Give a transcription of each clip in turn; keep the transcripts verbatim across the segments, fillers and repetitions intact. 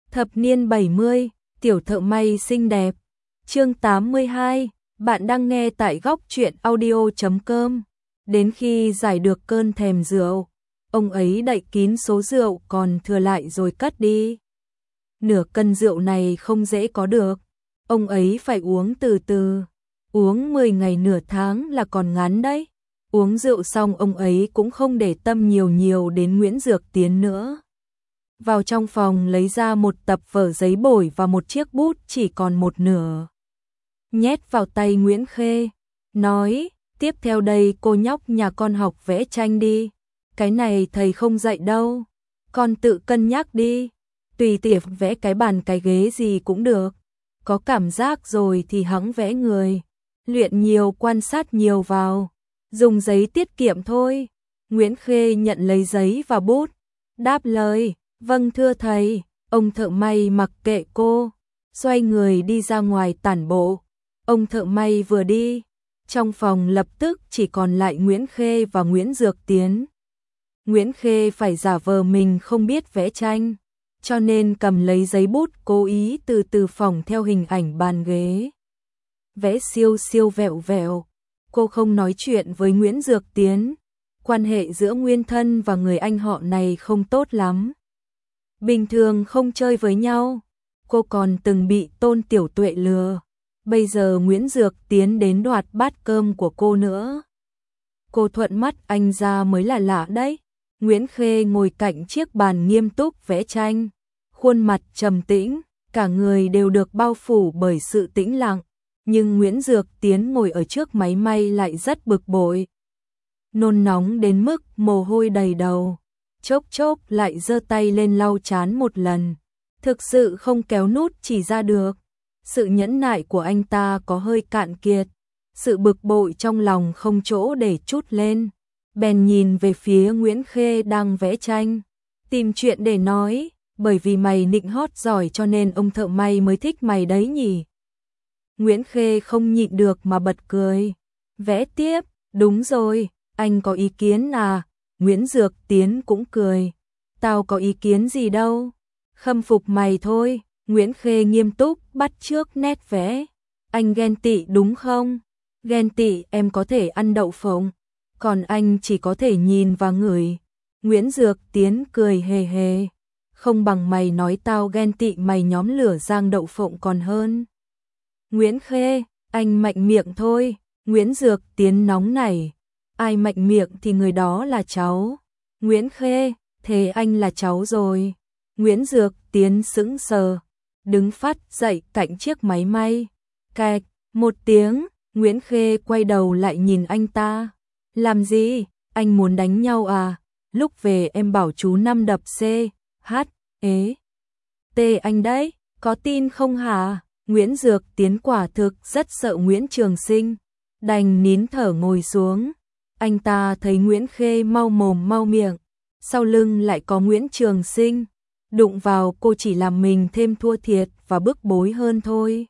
Thập niên bảy mươi, tiểu thợ may xinh đẹp. Chương tám mươi hai, bạn đang nghe tại góc truyện audio chấm com. Đến khi giải được cơn thèm rượu, ông ấy đậy kín số rượu còn thừa lại rồi cất đi. Nửa cân rượu này không dễ có được, ông ấy phải uống từ từ. Uống mười ngày nửa tháng là còn ngắn đấy. Uống rượu xong ông ấy cũng không để tâm nhiều nhiều đến Nguyễn Dược Tiến nữa. Vào trong phòng lấy ra một tập vở giấy bổi và một chiếc bút chỉ còn một nửa. Nhét vào tay Nguyễn Khê, nói, tiếp theo đây cô nhóc nhà con học vẽ tranh đi. Cái này thầy không dạy đâu, con tự cân nhắc đi. Tùy tiện vẽ cái bàn cái ghế gì cũng được. Có cảm giác rồi thì hẵng vẽ người. Luyện nhiều, quan sát nhiều vào. Dùng giấy tiết kiệm thôi. Nguyễn Khê nhận lấy giấy và bút, đáp lời, vâng thưa thầy. Ông thợ may mặc kệ cô, xoay người đi ra ngoài tản bộ. Ông thợ may vừa đi, trong phòng lập tức chỉ còn lại Nguyễn Khê và Nguyễn Dược Tiến. Nguyễn Khê phải giả vờ mình không biết vẽ tranh, cho nên cầm lấy giấy bút cố ý từ từ phỏng theo hình ảnh bàn ghế. Vẽ siêu siêu vẹo vẹo. Cô không nói chuyện với Nguyễn Dược Tiến. Quan hệ giữa nguyên thân và người anh họ này không tốt lắm. Bình thường không chơi với nhau. Cô còn từng bị Tôn Tiểu Tuệ lừa. Bây giờ Nguyễn Dược Tiến đến đoạt bát cơm của cô nữa. Cô thuận mắt anh ra mới là lạ đấy. Nguyễn Khê ngồi cạnh chiếc bàn nghiêm túc vẽ tranh. Khuôn mặt trầm tĩnh, cả người đều được bao phủ bởi sự tĩnh lặng. Nhưng Nguyễn Dược Tiến ngồi ở trước máy may lại rất bực bội. Nôn nóng đến mức mồ hôi đầy đầu. Chốc chốc lại giơ tay lên lau chán một lần. Thực sự không kéo nút chỉ ra được. Sự nhẫn nại của anh ta có hơi cạn kiệt. Sự bực bội trong lòng không chỗ để trút lên. Bèn nhìn về phía Nguyễn Khê đang vẽ tranh. Tìm chuyện để nói, bởi vì mày nịnh hót giỏi cho nên ông thợ may mới thích mày đấy nhỉ. Nguyễn Khê không nhịn được mà bật cười. Vẽ tiếp, đúng rồi, anh có ý kiến à? Nguyễn Dược Tiến cũng cười. Tao có ý kiến gì đâu, khâm phục mày thôi. Nguyễn Khê nghiêm túc bắt chước nét vẽ. Anh ghen tị đúng không? Ghen tị em có thể ăn đậu phộng, còn anh chỉ có thể nhìn và ngửi. Nguyễn Dược Tiến cười hề hề. Không bằng mày nói tao ghen tị mày nhóm lửa rang đậu phộng còn hơn. Nguyễn Khê, anh mạnh miệng thôi. Nguyễn Dược Tiến nóng nảy. Ai mạnh miệng thì người đó là cháu. Nguyễn Khê, thế anh là cháu rồi. Nguyễn Dược Tiến sững sờ, đứng phát dậy cạnh chiếc máy may. Cạch, một tiếng, Nguyễn Khê quay đầu lại nhìn anh ta. Làm gì, anh muốn đánh nhau à? Lúc về em bảo chú năm đập C, H, ế, T anh đấy, có tin không hả? Nguyễn Dược Tiến quả thực rất sợ Nguyễn Trường Sinh, đành nín thở ngồi xuống. Anh ta thấy Nguyễn Khê mau mồm mau miệng, sau lưng lại có Nguyễn Trường Sinh, đụng vào cô chỉ làm mình thêm thua thiệt và bức bối hơn thôi.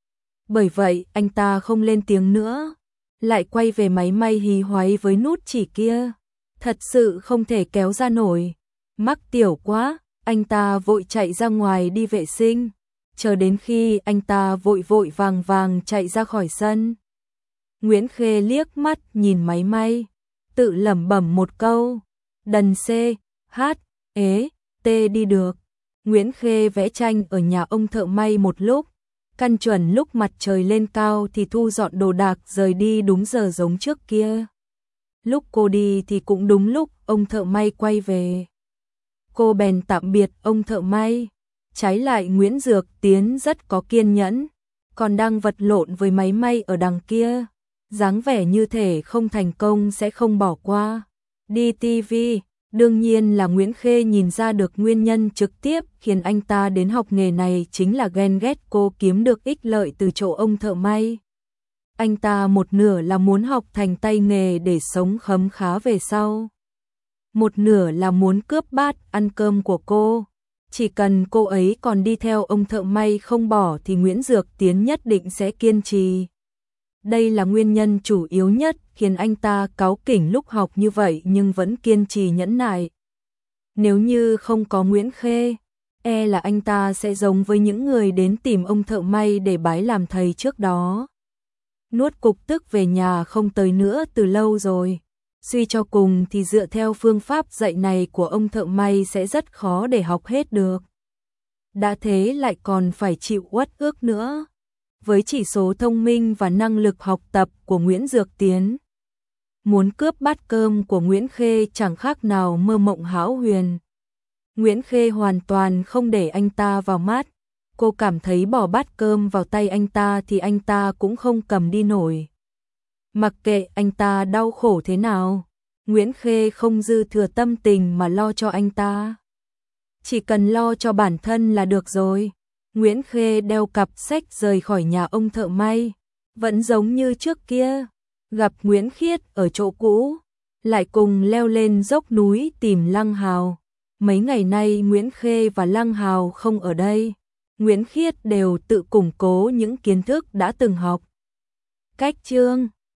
Bởi vậy anh ta không lên tiếng nữa, lại quay về máy may hí hoáy với nút chỉ kia. Thật sự không thể kéo ra nổi, mắc tiểu quá. Anh ta vội chạy ra ngoài đi vệ sinh. Chờ đến khi anh ta vội vội vàng vàng chạy ra khỏi sân, Nguyễn Khê liếc mắt nhìn máy may, tự lẩm bẩm một câu, đần C, H, ế, T đi được. Nguyễn Khê vẽ tranh ở nhà ông thợ may một lúc, căn chuẩn lúc mặt trời lên cao thì thu dọn đồ đạc rời đi đúng giờ giống trước kia. Lúc cô đi thì cũng đúng lúc ông thợ may quay về. Cô bèn tạm biệt ông thợ may. Trái lại Nguyễn Dược Tiến rất có kiên nhẫn, còn đang vật lộn với máy may ở đằng kia. Dáng vẻ như thể không thành công sẽ không bỏ qua. Đi ti vi, đương nhiên là Nguyễn Khê nhìn ra được nguyên nhân trực tiếp khiến anh ta đến học nghề này chính là ghen ghét cô kiếm được ích lợi từ chỗ ông thợ may. Anh ta một nửa là muốn học thành tay nghề để sống khấm khá về sau. Một nửa là muốn cướp bát ăn cơm của cô. Chỉ cần cô ấy còn đi theo ông thợ may không bỏ thì Nguyễn Dược Tiến nhất định sẽ kiên trì. Đây là nguyên nhân chủ yếu nhất khiến anh ta cáu kỉnh lúc học như vậy nhưng vẫn kiên trì nhẫn nại. Nếu như không có Nguyễn Khê, e là anh ta sẽ giống với những người đến tìm ông thợ may để bái làm thầy trước đó. Nuốt cục tức về nhà không tới nữa từ lâu rồi. Suy cho cùng thì dựa theo phương pháp dạy này của ông thợ may sẽ rất khó để học hết được. Đã thế lại còn phải chịu uất ức nữa. Với chỉ số thông minh và năng lực học tập của Nguyễn Dược Tiến, muốn cướp bát cơm của Nguyễn Khê chẳng khác nào mơ mộng hão huyền. Nguyễn Khê hoàn toàn không để anh ta vào mắt. Cô cảm thấy bỏ bát cơm vào tay anh ta thì anh ta cũng không cầm đi nổi. Mặc kệ anh ta đau khổ thế nào, Nguyễn Khê không dư thừa tâm tình mà lo cho anh ta. Chỉ cần lo cho bản thân là được rồi. Nguyễn Khê đeo cặp sách rời khỏi nhà ông thợ may, vẫn giống như trước kia, gặp Nguyễn Khiết ở chỗ cũ, lại cùng leo lên dốc núi tìm Lăng Hào. Mấy ngày nay Nguyễn Khê và Lăng Hào không ở đây, Nguyễn Khiết đều tự củng cố những kiến thức đã từng học. Cách chương